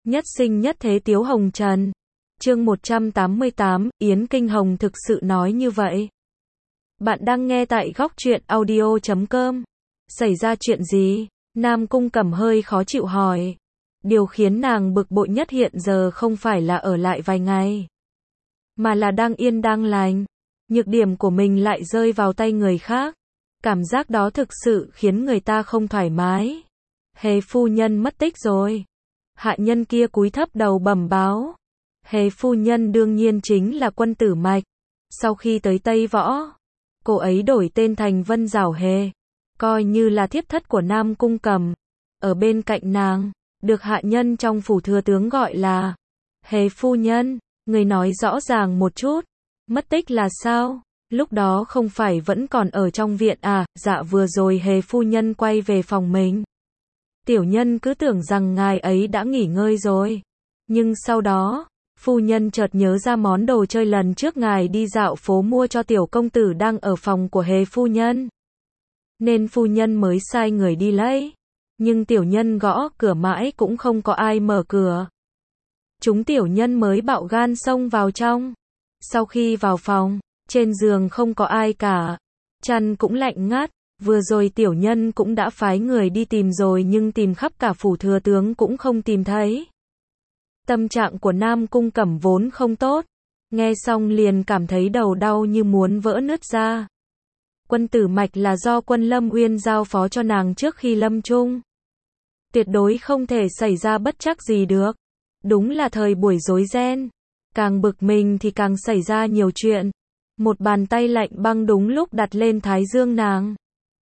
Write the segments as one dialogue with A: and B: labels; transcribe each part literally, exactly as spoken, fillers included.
A: Nhất sinh nhất thế Tiếu Hồng Trần. Chương một trăm tám mươi tám, Yến Kinh Hồng thực sự nói như vậy. Bạn đang nghe tại góc truyện audio chấm com. Xảy ra chuyện gì? Nam Cung Cẩm hơi khó chịu hỏi. Điều khiến nàng bực bội nhất hiện giờ không phải là ở lại vài ngày, mà là đang yên đang lành. Nhược điểm của mình lại rơi vào tay người khác. Cảm giác đó thực sự khiến người ta không thoải mái. Hề phu nhân mất tích rồi. Hạ nhân kia cúi thấp đầu bẩm báo. Hề phu nhân đương nhiên chính là Quân Tử Mạch. Sau khi tới Tây Võ, cô ấy đổi tên thành Vân Giảo Hề, coi như là thiếp thất của Nam Cung Cẩm. Ở bên cạnh nàng, được hạ nhân trong phủ thừa tướng gọi là Hề phu nhân, người nói rõ ràng một chút, mất tích là sao? Lúc đó không phải vẫn còn ở trong viện à? Dạ vừa rồi Hề phu nhân quay về phòng mình. Tiểu nhân cứ tưởng rằng ngài ấy đã nghỉ ngơi rồi. Nhưng sau đó, phu nhân chợt nhớ ra món đồ chơi lần trước ngài đi dạo phố mua cho tiểu công tử đang ở phòng của Hề phu nhân. Nên phu nhân mới sai người đi lấy. Nhưng tiểu nhân gõ cửa mãi cũng không có ai mở cửa. Chúng tiểu nhân mới bạo gan xông vào trong. Sau khi vào phòng, trên giường không có ai cả. Chăn cũng lạnh ngắt. Vừa rồi tiểu nhân cũng đã phái người đi tìm rồi nhưng tìm khắp cả phủ thừa tướng cũng không tìm thấy. Tâm trạng của Nam Cung Cẩm vốn không tốt. Nghe xong liền cảm thấy đầu đau như muốn vỡ nứt ra. Quân Tử Mạch là do Quân Lâm Uyên giao phó cho nàng trước khi lâm chung. Tuyệt đối không thể xảy ra bất trắc gì được. Đúng là thời buổi rối ren. Càng bực mình thì càng xảy ra nhiều chuyện. Một bàn tay lạnh băng đúng lúc đặt lên thái dương nàng.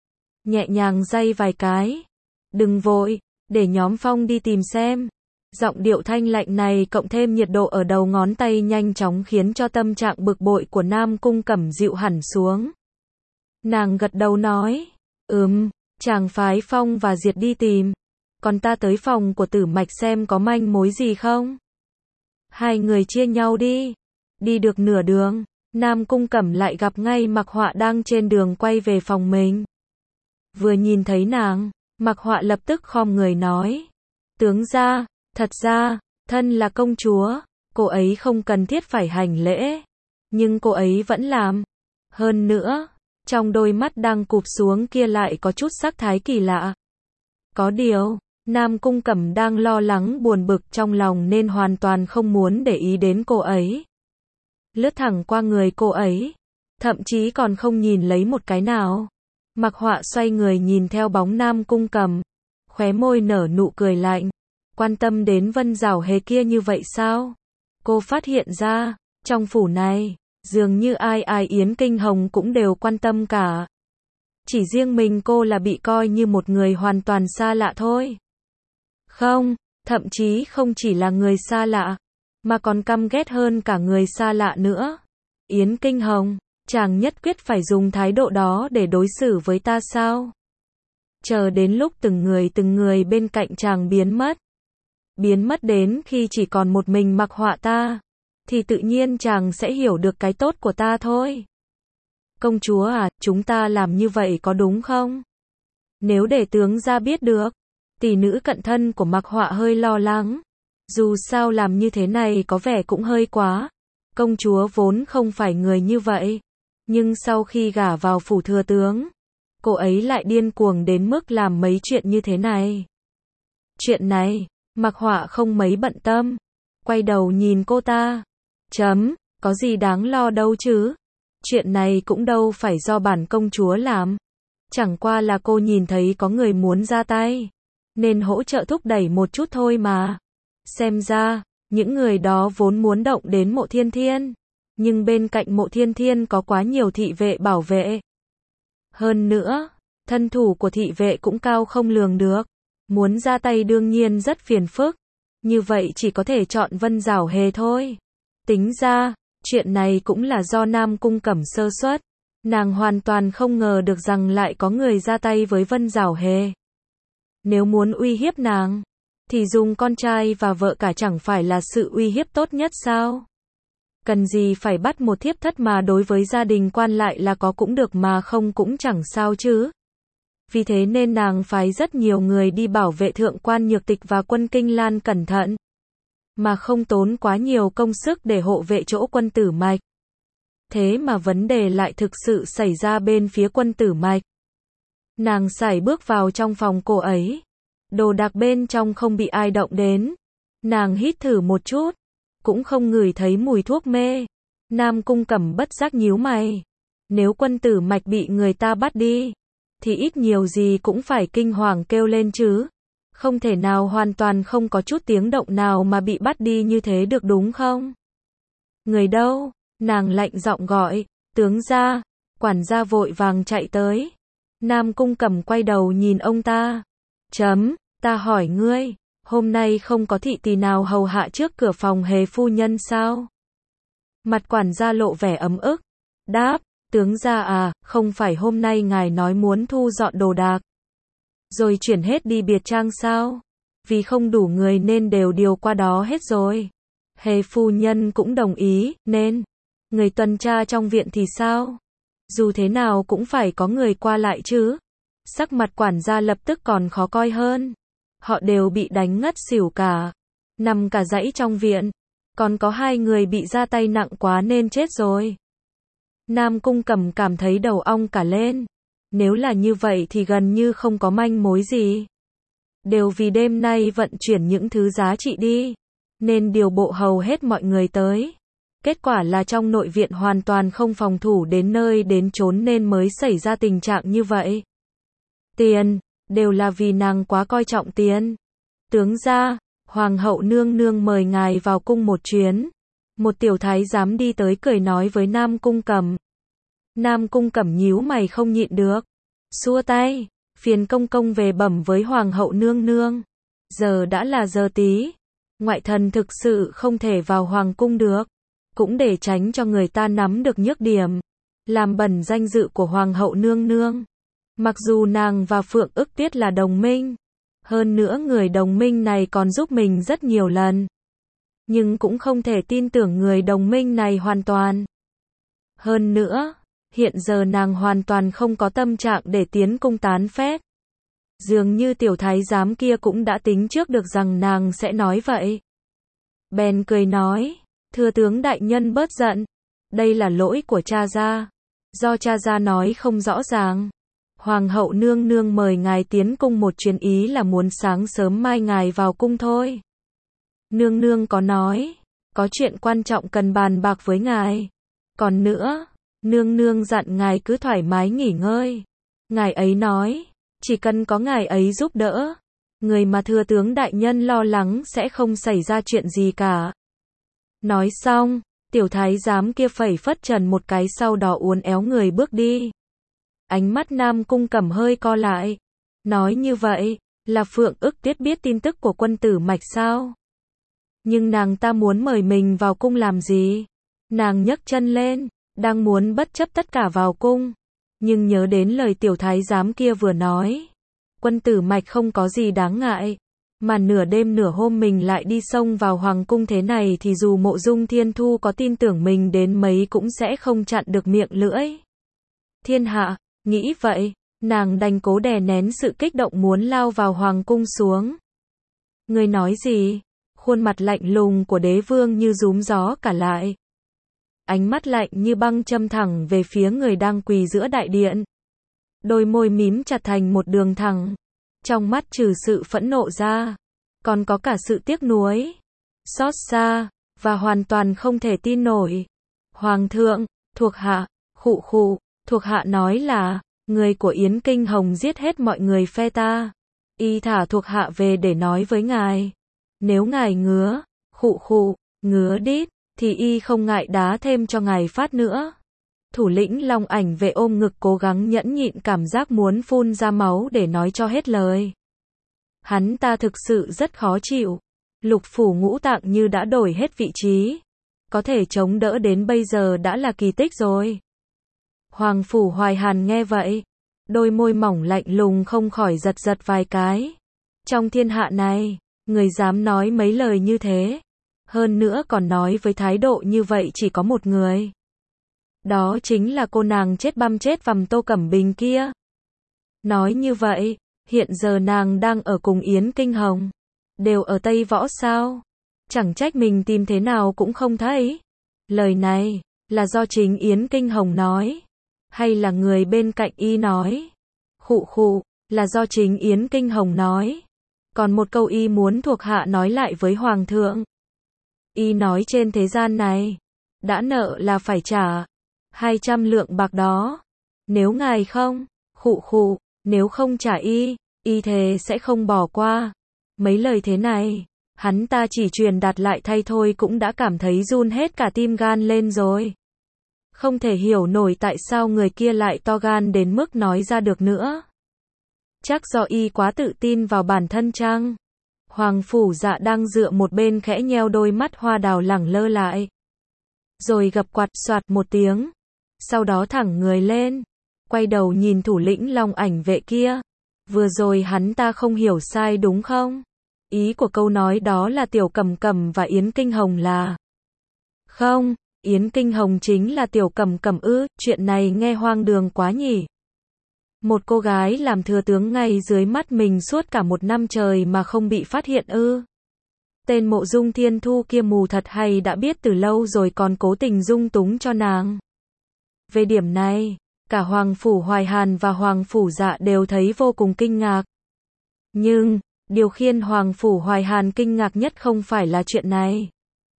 A: Nhẹ nhàng day vài cái. Đừng vội, để nhóm Phong đi tìm xem. Giọng điệu thanh lạnh này cộng thêm nhiệt độ ở đầu ngón tay nhanh chóng khiến cho tâm trạng bực bội của Nam Cung Cẩm dịu hẳn xuống. Nàng gật đầu nói, ừm, chàng phái Phong và Diệt đi tìm. Còn ta tới phòng của Tử Mạch xem có manh mối gì không. Hai người chia nhau đi. Đi được nửa đường, Nam Cung Cẩm lại gặp ngay Mạc Họa đang trên đường quay về phòng mình. Vừa nhìn thấy nàng, Mạc Họa lập tức khom người nói, tướng gia, thật ra, thân là công chúa, cô ấy không cần thiết phải hành lễ. Nhưng cô ấy vẫn làm. Hơn nữa, trong đôi mắt đang cụp xuống kia lại có chút sắc thái kỳ lạ. Có điều, Nam Cung Cẩm đang lo lắng buồn bực trong lòng nên hoàn toàn không muốn để ý đến cô ấy. Lướt thẳng qua người cô ấy, thậm chí còn không nhìn lấy một cái nào. Mạc Họa xoay người nhìn theo bóng Nam Cung Cẩm, khóe môi nở nụ cười lạnh. Quan tâm đến Vân Giảo Hề kia như vậy sao? Cô phát hiện ra, trong phủ này, dường như ai ai Yến Kinh Hồng cũng đều quan tâm cả. Chỉ riêng mình cô là bị coi như một người hoàn toàn xa lạ thôi. Không, thậm chí không chỉ là người xa lạ, mà còn căm ghét hơn cả người xa lạ nữa. Yến Kinh Hồng, chàng nhất quyết phải dùng thái độ đó để đối xử với ta sao? Chờ đến lúc từng người từng người bên cạnh chàng biến mất. Biến mất đến khi chỉ còn một mình Mạc Họa ta, thì tự nhiên chàng sẽ hiểu được cái tốt của ta thôi. Công chúa à, chúng ta làm như vậy có đúng không? Nếu để tướng gia biết được, tỷ nữ cận thân của Mạc Họa hơi lo lắng. Dù sao làm như thế này có vẻ cũng hơi quá. Công chúa vốn không phải người như vậy. Nhưng sau khi gả vào phủ thừa tướng, cô ấy lại điên cuồng đến mức làm mấy chuyện như thế này. Chuyện này, Mạc Họa không mấy bận tâm. Quay đầu nhìn cô ta. Chấm, có gì đáng lo đâu chứ. Chuyện này cũng đâu phải do bản công chúa làm. Chẳng qua là cô nhìn thấy có người muốn ra tay, nên hỗ trợ thúc đẩy một chút thôi mà. Xem ra, những người đó vốn muốn động đến Mộ Thiên Thiên. Nhưng bên cạnh Mộ Thiên Thiên có quá nhiều thị vệ bảo vệ. Hơn nữa, thân thủ của thị vệ cũng cao không lường được. Muốn ra tay đương nhiên rất phiền phức. Như vậy chỉ có thể chọn Vân Giảo Hề thôi. Tính ra, chuyện này cũng là do Nam Cung Cẩm sơ suất. Nàng hoàn toàn không ngờ được rằng lại có người ra tay với Vân Giảo Hề. Nếu muốn uy hiếp nàng, thì dùng con trai và vợ cả chẳng phải là sự uy hiếp tốt nhất sao? Cần gì phải bắt một thiếp thất mà đối với gia đình quan lại là có cũng được mà không cũng chẳng sao chứ. Vì thế nên nàng phái rất nhiều người đi bảo vệ thượng quan Nhược Tịch và quân Kinh Lan cẩn thận. mà không tốn quá nhiều công sức để hộ vệ chỗ Quân Tử Mạch. Thế mà vấn đề lại thực sự xảy ra bên phía Quân Tử Mạch. Nàng sải bước vào trong phòng cô ấy. Đồ đạc bên trong không bị ai động đến. Nàng hít thử một chút, cũng không ngửi thấy mùi thuốc mê. Nam Cung Cẩm bất giác nhíu mày. Nếu Quân Tử Mạch bị người ta bắt đi, thì ít nhiều gì cũng phải kinh hoàng kêu lên chứ. Không thể nào hoàn toàn không có chút tiếng động nào mà bị bắt đi như thế được đúng không? Người đâu? Nàng lạnh giọng gọi, tướng gia. Quản gia vội vàng chạy tới. Nam Cung Cẩm quay đầu nhìn ông ta. Chấm, ta hỏi ngươi, hôm nay không có thị tỳ nào hầu hạ trước cửa phòng Hề phu nhân sao? Mặt quản gia lộ vẻ ấm ức. Đáp, tướng gia à, không phải hôm nay ngài nói muốn thu dọn đồ đạc, rồi chuyển hết đi biệt trang sao? Vì không đủ người nên đều điều qua đó hết rồi. Hề phu nhân cũng đồng ý, nên người tuần tra trong viện thì sao? Dù thế nào cũng phải có người qua lại chứ. Sắc mặt quản gia lập tức còn khó coi hơn. Họ đều bị đánh ngất xỉu cả, nằm cả dãy trong viện. Còn có hai người bị ra tay nặng quá nên chết rồi. Nam Cung Cẩm cảm thấy đầu ong cả lên. Nếu là như vậy thì gần như không có manh mối gì. Đều vì đêm nay vận chuyển những thứ giá trị đi, nên điều bộ hầu hết mọi người tới. Kết quả là trong nội viện hoàn toàn không phòng thủ đến nơi đến chốn nên mới xảy ra tình trạng như vậy. Tiền, đều là vì nàng quá coi trọng tiền. Tướng gia, Hoàng hậu nương nương mời ngài vào cung một chuyến. Một tiểu thái giám đi tới cười nói với Nam Cung Cẩm. Nam Cung Cẩm nhíu mày không nhịn được. Xua tay, phiền công công về bẩm với Hoàng hậu nương nương. Giờ đã là giờ tí. Ngoại thần thực sự không thể vào Hoàng cung được. Cũng để tránh cho người ta nắm được nhược điểm, làm bẩn danh dự của Hoàng hậu nương nương. Mặc dù nàng và Phượng Ức Tiết là đồng minh, hơn nữa người đồng minh này còn giúp mình rất nhiều lần, nhưng cũng không thể tin tưởng người đồng minh này hoàn toàn. Hơn nữa, hiện giờ nàng hoàn toàn không có tâm trạng để tiến cung tán phét. Dường như tiểu thái giám kia cũng đã tính trước được rằng nàng sẽ nói vậy. Bèn cười nói, thưa tướng đại nhân bớt giận, đây là lỗi của cha gia, do cha gia nói không rõ ràng. Hoàng hậu nương nương mời ngài tiến cung một chuyến ý là muốn sáng sớm mai ngài vào cung thôi. Nương nương có nói, có chuyện quan trọng cần bàn bạc với ngài. Còn nữa, nương nương dặn ngài cứ thoải mái nghỉ ngơi. Ngài ấy nói, chỉ cần có ngài ấy giúp đỡ, người mà thừa tướng đại nhân lo lắng sẽ không xảy ra chuyện gì cả. Nói xong, tiểu thái giám kia phẩy phất trần một cái sau đó uốn éo người bước đi. Ánh mắt Nam Cung Cẩm hơi co lại. Nói như vậy, là Phượng Ức Tiết biết tin tức của Quân Tử Mạch sao? Nhưng nàng ta muốn mời mình vào cung làm gì? Nàng nhấc chân lên, đang muốn bất chấp tất cả vào cung. Nhưng nhớ đến lời tiểu thái giám kia vừa nói. Quân Tử Mạch không có gì đáng ngại. Mà nửa đêm nửa hôm mình lại đi xông vào hoàng cung thế này thì dù Mộ Dung Thiên Thu có tin tưởng mình đến mấy cũng sẽ không chặn được miệng lưỡi. Thiên hạ, nghĩ vậy, nàng đành cố đè nén sự kích động muốn lao vào hoàng cung xuống. Người nói gì? Khuôn mặt lạnh lùng của đế vương như rúm gió cả lại. Ánh mắt lạnh như băng châm thẳng về phía người đang quỳ giữa đại điện. Đôi môi mím chặt thành một đường thẳng. Trong mắt trừ sự phẫn nộ ra, còn có cả sự tiếc nuối, xót xa, và hoàn toàn không thể tin nổi. Hoàng thượng, thuộc hạ, khụ khụ, thuộc hạ nói là, người của Yến Kinh Hồng giết hết mọi người phe ta. Y thả thuộc hạ về để nói với ngài. Nếu ngài ngứa, khụ khụ, ngứa đít, thì y không ngại đá thêm cho ngài phát nữa. Thủ lĩnh Long Ảnh Vệ ôm ngực cố gắng nhẫn nhịn cảm giác muốn phun ra máu để nói cho hết lời. Hắn ta thực sự rất khó chịu. Lục phủ ngũ tạng như đã đổi hết vị trí. Có thể chống đỡ đến bây giờ đã là kỳ tích rồi. Hoàng phủ Hoài Hàn nghe vậy, đôi môi mỏng lạnh lùng không khỏi giật giật vài cái. Trong thiên hạ này, người dám nói mấy lời như thế, hơn nữa còn nói với thái độ như vậy chỉ có một người. Đó chính là cô nàng chết băm chết vằm Tô Cẩm Bình kia. Nói như vậy, hiện giờ nàng đang ở cùng Yến Kinh Hồng. Đều ở Tây Võ sao? Chẳng trách mình tìm thế nào cũng không thấy. Lời này, là do chính Yến Kinh Hồng nói, hay là người bên cạnh y nói? Khụ khụ, là do chính Yến Kinh Hồng nói. Còn một câu y muốn thuộc hạ nói lại với Hoàng thượng. Y nói trên thế gian này, đã nợ là phải trả hai trăm lượng bạc đó. Nếu ngài không, khụ khụ, nếu không trả y, y thề sẽ không bỏ qua. Mấy lời thế này, hắn ta chỉ truyền đạt lại thay thôi cũng đã cảm thấy run hết cả tim gan lên rồi. Không thể hiểu nổi tại sao người kia lại to gan đến mức nói ra được nữa. Chắc do y quá tự tin vào bản thân chăng? Hoàng Phủ Dạ đang dựa một bên khẽ nheo đôi mắt hoa đào lẳng lơ lại. Rồi gập quạt soạt một tiếng. Sau đó thẳng người lên. Quay đầu nhìn thủ lĩnh Long Ảnh Vệ kia. Vừa rồi hắn ta không hiểu sai đúng không? Ý của câu nói đó là Tiểu Cầm Cầm và Yến Kinh Hồng là... Không, Yến Kinh Hồng chính là Tiểu Cầm Cầm ư, chuyện này nghe hoang đường quá nhỉ. Một cô gái làm thừa tướng ngay dưới mắt mình suốt cả một năm trời mà không bị phát hiện ư. Tên Mộ Dung Thiên Thu kia mù thật hay đã biết từ lâu rồi còn cố tình dung túng cho nàng. Về điểm này, cả Hoàng Phủ Hoài Hàn và Hoàng Phủ Dạ đều thấy vô cùng kinh ngạc. Nhưng, điều khiến Hoàng Phủ Hoài Hàn kinh ngạc nhất không phải là chuyện này.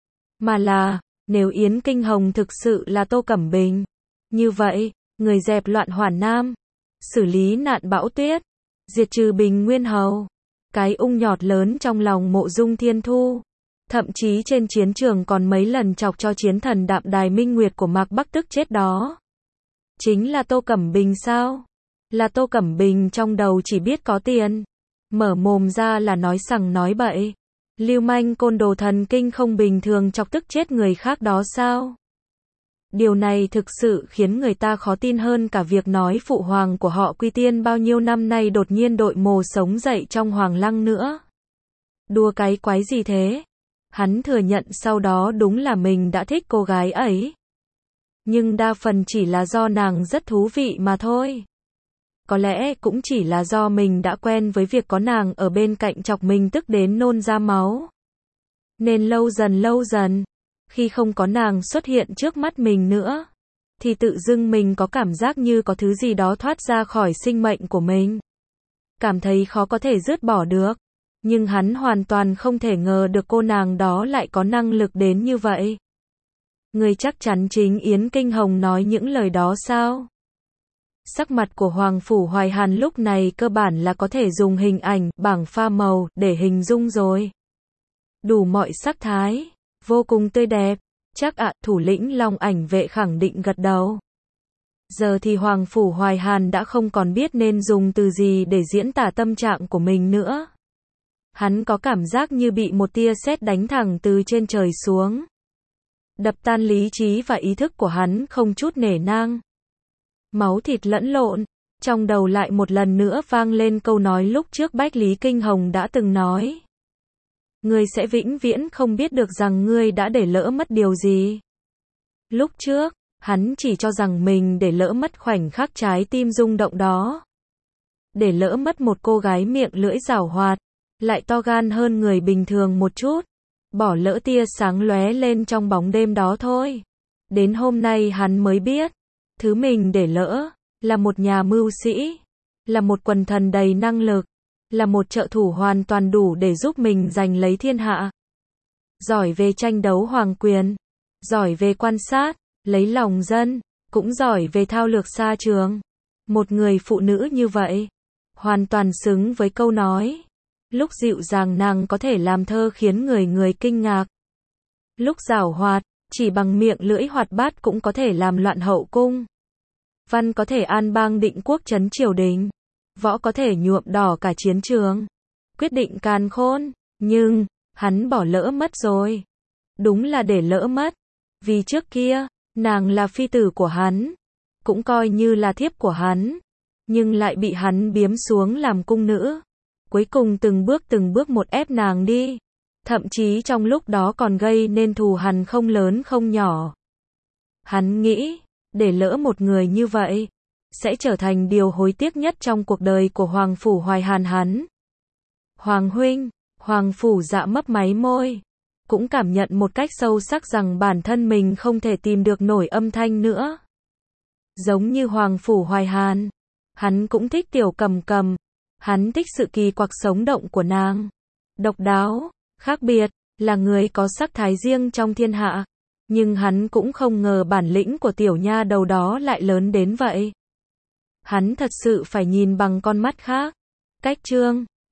A: Mà là, nếu Yến Kinh Hồng thực sự là Tô Cẩm Bình. Như vậy, người dẹp loạn Hoàn Nam, xử lý nạn bão tuyết, diệt trừ Bình Nguyên Hầu. Cái ung nhọt lớn trong lòng Mộ Dung Thiên Thu. Thậm chí trên chiến trường còn mấy lần chọc cho chiến thần Đạm Đài Minh Nguyệt của Mạc Bắc tức chết đó. Chính là Tô Cẩm Bình sao? Là Tô Cẩm Bình trong đầu chỉ biết có tiền. Mở mồm ra là nói sằng nói bậy. Lưu manh côn đồ thần kinh không bình thường chọc tức chết người khác đó sao? Điều này thực sự khiến người ta khó tin hơn cả việc nói phụ hoàng của họ Quy Tiên bao nhiêu năm nay đột nhiên đội mồ sống dậy trong hoàng lăng nữa. Đùa cái quái gì thế? Hắn thừa nhận sau đó đúng là mình đã thích cô gái ấy. Nhưng đa phần chỉ là do nàng rất thú vị mà thôi. Có lẽ cũng chỉ là do mình đã quen với việc có nàng ở bên cạnh chọc mình tức đến nôn ra máu. Nên lâu dần lâu dần, khi không có nàng xuất hiện trước mắt mình nữa, thì tự dưng mình có cảm giác như có thứ gì đó thoát ra khỏi sinh mệnh của mình. Cảm thấy khó có thể dứt bỏ được. Nhưng hắn hoàn toàn không thể ngờ được cô nàng đó lại có năng lực đến như vậy. Người chắc chắn chính Yến Kinh Hồng nói những lời đó sao? Sắc mặt của Hoàng Phủ Hoài Hàn lúc này cơ bản là có thể dùng hình ảnh, bảng pha màu, để hình dung rồi. Đủ mọi sắc thái, vô cùng tươi đẹp. Chắc ạ, thủ lĩnh Long Ảnh Vệ khẳng định gật đầu. Giờ thì Hoàng Phủ Hoài Hàn đã không còn biết nên dùng từ gì để diễn tả tâm trạng của mình nữa. Hắn có cảm giác như bị một tia sét đánh thẳng từ trên trời xuống. Đập tan lý trí và ý thức của hắn không chút nể nang. Máu thịt lẫn lộn, trong đầu lại một lần nữa vang lên câu nói lúc trước Bách Lý Kinh Hồng đã từng nói. Ngươi sẽ vĩnh viễn không biết được rằng ngươi đã để lỡ mất điều gì. Lúc trước, hắn chỉ cho rằng mình để lỡ mất khoảnh khắc trái tim rung động đó. Để lỡ mất một cô gái miệng lưỡi giảo hoạt, lại to gan hơn người bình thường một chút. Bỏ lỡ tia sáng lóe lên trong bóng đêm đó thôi. Đến hôm nay hắn mới biết, thứ mình để lỡ, là một nhà mưu sĩ, là một quần thần đầy năng lực, là một trợ thủ hoàn toàn đủ để giúp mình giành lấy thiên hạ. Giỏi về tranh đấu hoàng quyền, giỏi về quan sát, lấy lòng dân, cũng giỏi về thao lược xa trường. Một người phụ nữ như vậy, hoàn toàn xứng với câu nói. Lúc dịu dàng nàng có thể làm thơ khiến người người kinh ngạc. Lúc giảo hoạt, chỉ bằng miệng lưỡi hoạt bát cũng có thể làm loạn hậu cung. Văn có thể an bang định quốc trấn triều đình. Võ có thể nhuộm đỏ cả chiến trường. Quyết định càn khôn. Nhưng, hắn bỏ lỡ mất rồi. Đúng là để lỡ mất. Vì trước kia, nàng là phi tử của hắn. Cũng coi như là thiếp của hắn. Nhưng lại bị hắn biếm xuống làm cung nữ. Cuối cùng từng bước từng bước một ép nàng đi. Thậm chí trong lúc đó còn gây nên thù hằn không lớn không nhỏ. Hắn nghĩ, để lỡ một người như vậy, sẽ trở thành điều hối tiếc nhất trong cuộc đời của Hoàng Phủ Hoài Hàn hắn. Hoàng huynh, Hoàng Phủ Dạ mấp máy môi. cũng cảm nhận một cách sâu sắc rằng bản thân mình không thể tìm được nổi âm thanh nữa. Giống như Hoàng Phủ Hoài Hàn, hắn cũng thích Tiểu Cầm Cầm, hắn thích sự kỳ quặc sống động của nàng. Độc đáo, khác biệt, là người có sắc thái riêng trong thiên hạ. Nhưng hắn cũng không ngờ bản lĩnh của tiểu nha đầu đó lại lớn đến vậy. Hắn thật sự phải nhìn bằng con mắt khác. Cách chương